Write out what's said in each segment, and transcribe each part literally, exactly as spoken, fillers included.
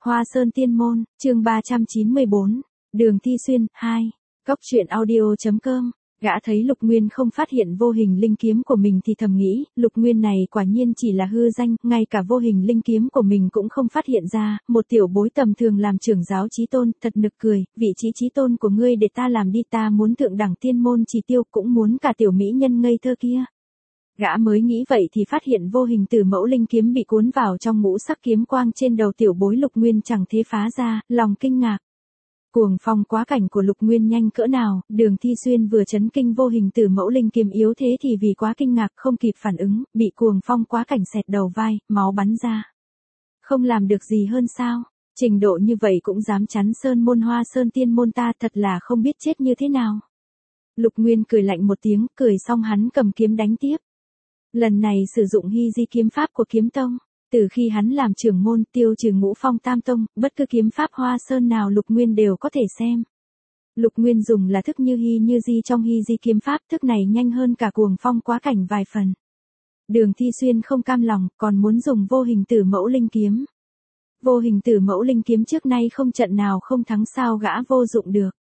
Hoa Sơn Tiên Môn, chương ba trăm chín mươi bốn, Đường Thi Xuyên, hai. Cốc truyện audio.com. Gã thấy Lục Nguyên không phát hiện vô hình linh kiếm của mình thì thầm nghĩ, Lục Nguyên này quả nhiên chỉ là hư danh, ngay cả vô hình linh kiếm của mình cũng không phát hiện ra, một tiểu bối tầm thường làm trưởng giáo chí tôn, thật nực cười, vị trí chí tôn của ngươi để ta làm đi, ta muốn thượng đẳng tiên môn chỉ tiêu, cũng muốn cả tiểu mỹ nhân ngây thơ kia. Gã mới nghĩ vậy thì phát hiện vô hình tử mẫu linh kiếm bị cuốn vào trong ngũ sắc kiếm quang trên đầu tiểu bối Lục Nguyên chẳng thế phá ra, lòng kinh ngạc. Cuồng phong quá cảnh của Lục Nguyên nhanh cỡ nào, Đường Thi Xuyên vừa chấn kinh vô hình tử mẫu linh kiếm yếu thế thì vì quá kinh ngạc không kịp phản ứng, bị cuồng phong quá cảnh xẹt đầu vai, máu bắn ra. Không làm được gì hơn sao, trình độ như vậy cũng dám chắn sơn môn Hoa Sơn Tiên Môn ta, thật là không biết chết như thế nào. Lục Nguyên cười lạnh một tiếng, cười xong hắn cầm kiếm đánh tiếp. Lần này sử dụng hy di kiếm pháp của kiếm tông. Từ khi hắn làm trưởng môn tiêu trừ ngũ phong tam tông, bất cứ kiếm pháp Hoa Sơn nào Lục Nguyên đều có thể xem. Lục Nguyên dùng là thức như hy như di trong hy di kiếm pháp, thức này nhanh hơn cả cuồng phong quá cảnh vài phần. Đường Thi Xuyên không cam lòng, còn muốn dùng vô hình tử mẫu linh kiếm. Vô hình tử mẫu linh kiếm trước nay không trận nào không thắng, sao gã vô dụng được.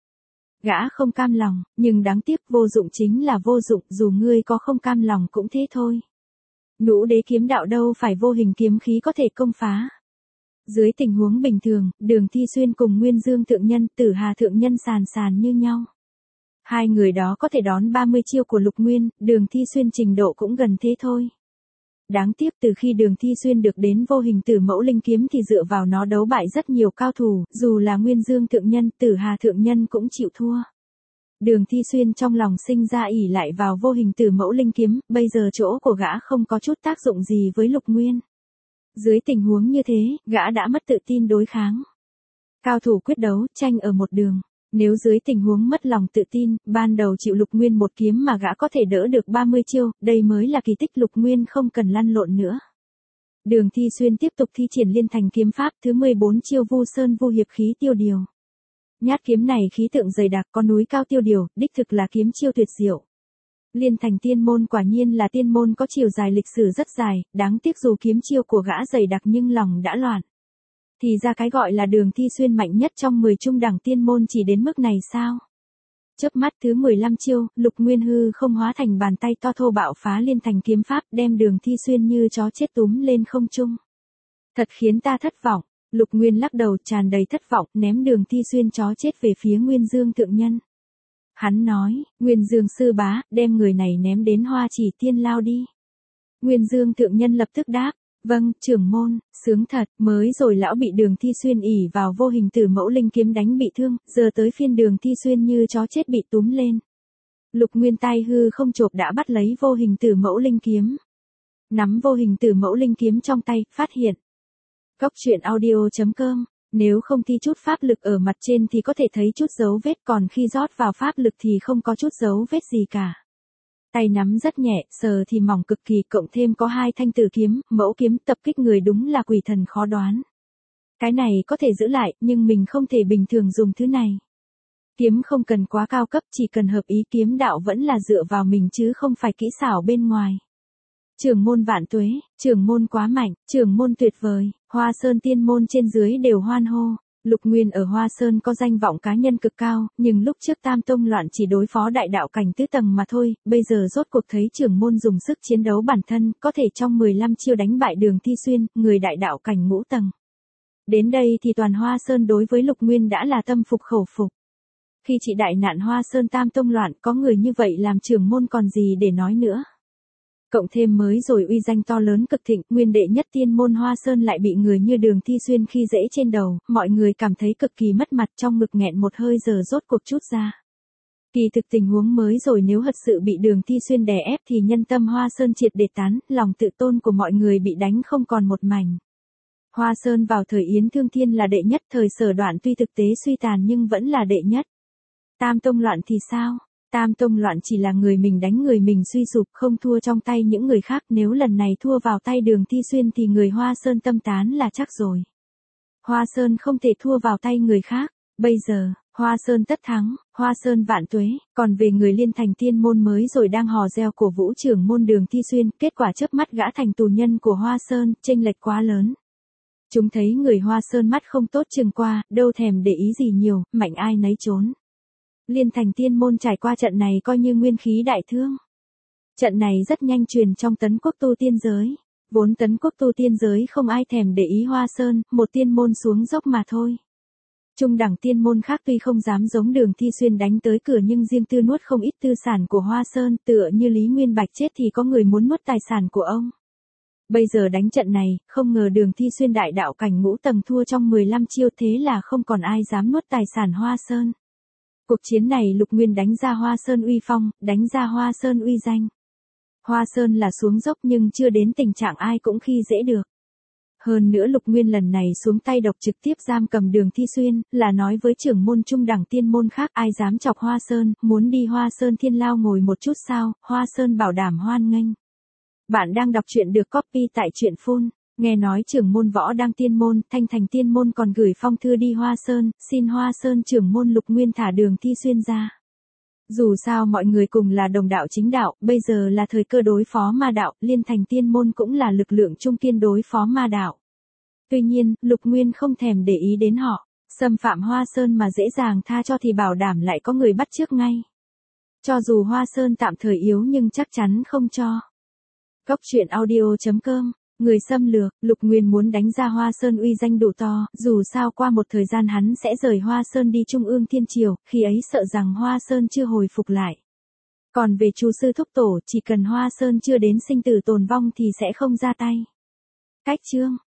Gã không cam lòng, nhưng đáng tiếc vô dụng chính là vô dụng, dù ngươi có không cam lòng cũng thế thôi. Ngũ đế kiếm đạo đâu phải vô hình kiếm khí có thể công phá. Dưới tình huống bình thường, Đường Thi Xuyên cùng Nguyên Dương thượng nhân, Tử Hà thượng nhân sàn sàn như nhau. Hai người đó có thể đón ba mươi chiêu của Lục Nguyên, Đường Thi Xuyên trình độ cũng gần thế thôi. Đáng tiếc từ khi Đường Thi Xuyên được đến vô hình tử mẫu linh kiếm thì dựa vào nó đấu bại rất nhiều cao thủ, dù là Nguyên Dương thượng nhân, Tử Hà thượng nhân cũng chịu thua. Đường Thi Xuyên trong lòng sinh ra ỷ lại vào vô hình tử mẫu linh kiếm, bây giờ chỗ của gã không có chút tác dụng gì với Lục Nguyên. Dưới tình huống như thế, gã đã mất tự tin đối kháng. Cao thủ quyết đấu, tranh ở một đường. Nếu dưới tình huống mất lòng tự tin, ban đầu chịu Lục Nguyên một kiếm mà gã có thể đỡ được ba mươi chiêu, đây mới là kỳ tích, Lục Nguyên không cần lăn lộn nữa. Đường Thi Xuyên tiếp tục thi triển liên thành kiếm pháp thứ mười bốn chiêu Vu Sơn Vu Hiệp khí tiêu điều. Nhát kiếm này khí tượng dày đặc, có núi cao tiêu điều, đích thực là kiếm chiêu tuyệt diệu. Liên thành tiên môn quả nhiên là tiên môn có chiều dài lịch sử rất dài, đáng tiếc dù kiếm chiêu của gã dày đặc nhưng lòng đã loạn. Thì ra cái gọi là Đường Thi Xuyên mạnh nhất trong mười trung đẳng tiên môn chỉ đến mức này sao? Chớp mắt thứ mười lăm chiêu, Lục Nguyên hư không hóa thành bàn tay to thô bạo phá liên thành kiếm pháp, đem Đường Thi Xuyên như chó chết túm lên không trung. Thật khiến ta thất vọng. Lục Nguyên lắc đầu tràn đầy thất vọng, ném Đường Thi Xuyên chó chết về phía Nguyên Dương thượng nhân. Hắn nói, Nguyên Dương sư bá, đem người này ném đến Hoa Chỉ Tiên lao đi. Nguyên Dương thượng nhân lập tức đáp, vâng, trưởng môn, sướng thật, mới rồi lão bị Đường Thi Xuyên ỷ vào vô hình tử mẫu linh kiếm đánh bị thương, giờ tới phiên Đường Thi Xuyên như chó chết bị túm lên. Lục Nguyên tay hư không chộp đã bắt lấy vô hình tử mẫu linh kiếm. Nắm vô hình tử mẫu linh kiếm trong tay, phát hiện. Cốc truyện audio.com. Nếu không thi chút pháp lực ở mặt trên thì có thể thấy chút dấu vết, còn khi rót vào pháp lực thì không có chút dấu vết gì cả. Tay nắm rất nhẹ, sờ thì mỏng cực kỳ, cộng thêm có hai thanh tử kiếm, mẫu kiếm tập kích người đúng là quỷ thần khó đoán. Cái này có thể giữ lại, nhưng mình không thể bình thường dùng thứ này. Kiếm không cần quá cao cấp, chỉ cần hợp ý, kiếm đạo vẫn là dựa vào mình chứ không phải kỹ xảo bên ngoài. Trưởng môn vạn tuế, trưởng môn quá mạnh, trưởng môn tuyệt vời, Hoa Sơn Tiên Môn trên dưới đều hoan hô. Lục Nguyên ở Hoa Sơn có danh vọng cá nhân cực cao, nhưng lúc trước Tam Tông loạn chỉ đối phó đại đạo cảnh tứ tầng mà thôi, bây giờ rốt cuộc thấy trưởng môn dùng sức chiến đấu bản thân, có thể trong mười lăm chiêu đánh bại Đường Thi Xuyên, người đại đạo cảnh ngũ tầng. Đến đây thì toàn Hoa Sơn đối với Lục Nguyên đã là tâm phục khẩu phục. Khi chị đại nạn Hoa Sơn Tam Tông loạn, có người như vậy làm trưởng môn còn gì để nói nữa. Cộng thêm mới rồi uy danh to lớn cực thịnh, nguyên đệ nhất tiên môn Hoa Sơn lại bị người như Đường Thi Xuyên khi dễ trên đầu, mọi người cảm thấy cực kỳ mất mặt, trong ngực nghẹn một hơi giờ rốt cuộc chút ra. Kỳ thực tình huống mới rồi nếu thật sự bị Đường Thi Xuyên đè ép thì nhân tâm Hoa Sơn triệt để tán, lòng tự tôn của mọi người bị đánh không còn một mảnh. Hoa Sơn vào thời Yến Thương Thiên là đệ nhất, thời Sở Đoạn tuy thực tế suy tàn nhưng vẫn là đệ nhất. Tam Tông loạn thì sao? Tam Tông loạn chỉ là người mình đánh người mình suy sụp, không thua trong tay những người khác, nếu lần này thua vào tay Đường Thi Xuyên thì người Hoa Sơn tâm tán là chắc rồi. Hoa Sơn không thể thua vào tay người khác, bây giờ, Hoa Sơn tất thắng, Hoa Sơn vạn tuế, còn về người liên thành tiên môn mới rồi đang hò reo cổ vũ trưởng môn Đường Thi Xuyên, kết quả chớp mắt gã thành tù nhân của Hoa Sơn, chênh lệch quá lớn. Chúng thấy người Hoa Sơn mắt không tốt chừng qua, đâu thèm để ý gì nhiều, mạnh ai nấy trốn. Liên Thành Tiên Môn trải qua trận này coi như nguyên khí đại thương. Trận này rất nhanh truyền trong Tấn Quốc tu tiên giới. Vốn Tấn Quốc tu tiên giới không ai thèm để ý Hoa Sơn, một tiên môn xuống dốc mà thôi. Trung đẳng tiên môn khác tuy không dám giống Đường Thi Xuyên đánh tới cửa nhưng riêng tư nuốt không ít tư sản của Hoa Sơn, tựa như Lý Nguyên Bạch chết thì có người muốn nuốt tài sản của ông. Bây giờ đánh trận này, không ngờ Đường Thi Xuyên đại đạo cảnh ngũ tầng thua trong mười lăm chiêu, thế là không còn ai dám nuốt tài sản Hoa Sơn. Cuộc chiến này Lục Nguyên đánh ra Hoa Sơn uy phong, đánh ra Hoa Sơn uy danh. Hoa Sơn là xuống dốc nhưng chưa đến tình trạng ai cũng khi dễ được. Hơn nữa Lục Nguyên lần này xuống tay độc trực tiếp giam cầm Đường Thi Xuyên, là nói với trưởng môn trung đẳng tiên môn khác ai dám chọc Hoa Sơn, muốn đi Hoa Sơn Thiên Lao ngồi một chút sao, Hoa Sơn bảo đảm hoan nghênh. Bạn đang đọc truyện được copy tại truyện phun. Nghe nói trưởng môn Võ Đăng tiên môn, Thanh Thành tiên môn còn gửi phong thư đi Hoa Sơn, xin Hoa Sơn trưởng môn Lục Nguyên thả Đường Thi Xuyên ra. Dù sao mọi người cùng là đồng đạo chính đạo, bây giờ là thời cơ đối phó ma đạo, Liên Thành tiên môn cũng là lực lượng trung kiên đối phó ma đạo. Tuy nhiên, Lục Nguyên không thèm để ý đến họ, xâm phạm Hoa Sơn mà dễ dàng tha cho thì bảo đảm lại có người bắt trước ngay. Cho dù Hoa Sơn tạm thời yếu nhưng chắc chắn không cho. Góc truyện audio chấm com. Người xâm lược, Lục Nguyên muốn đánh ra Hoa Sơn uy danh đủ to, dù sao qua một thời gian hắn sẽ rời Hoa Sơn đi Trung ương Thiên Triều, khi ấy sợ rằng Hoa Sơn chưa hồi phục lại. Còn về Chu sư thúc tổ, chỉ cần Hoa Sơn chưa đến sinh tử tồn vong thì sẽ không ra tay. Cách chương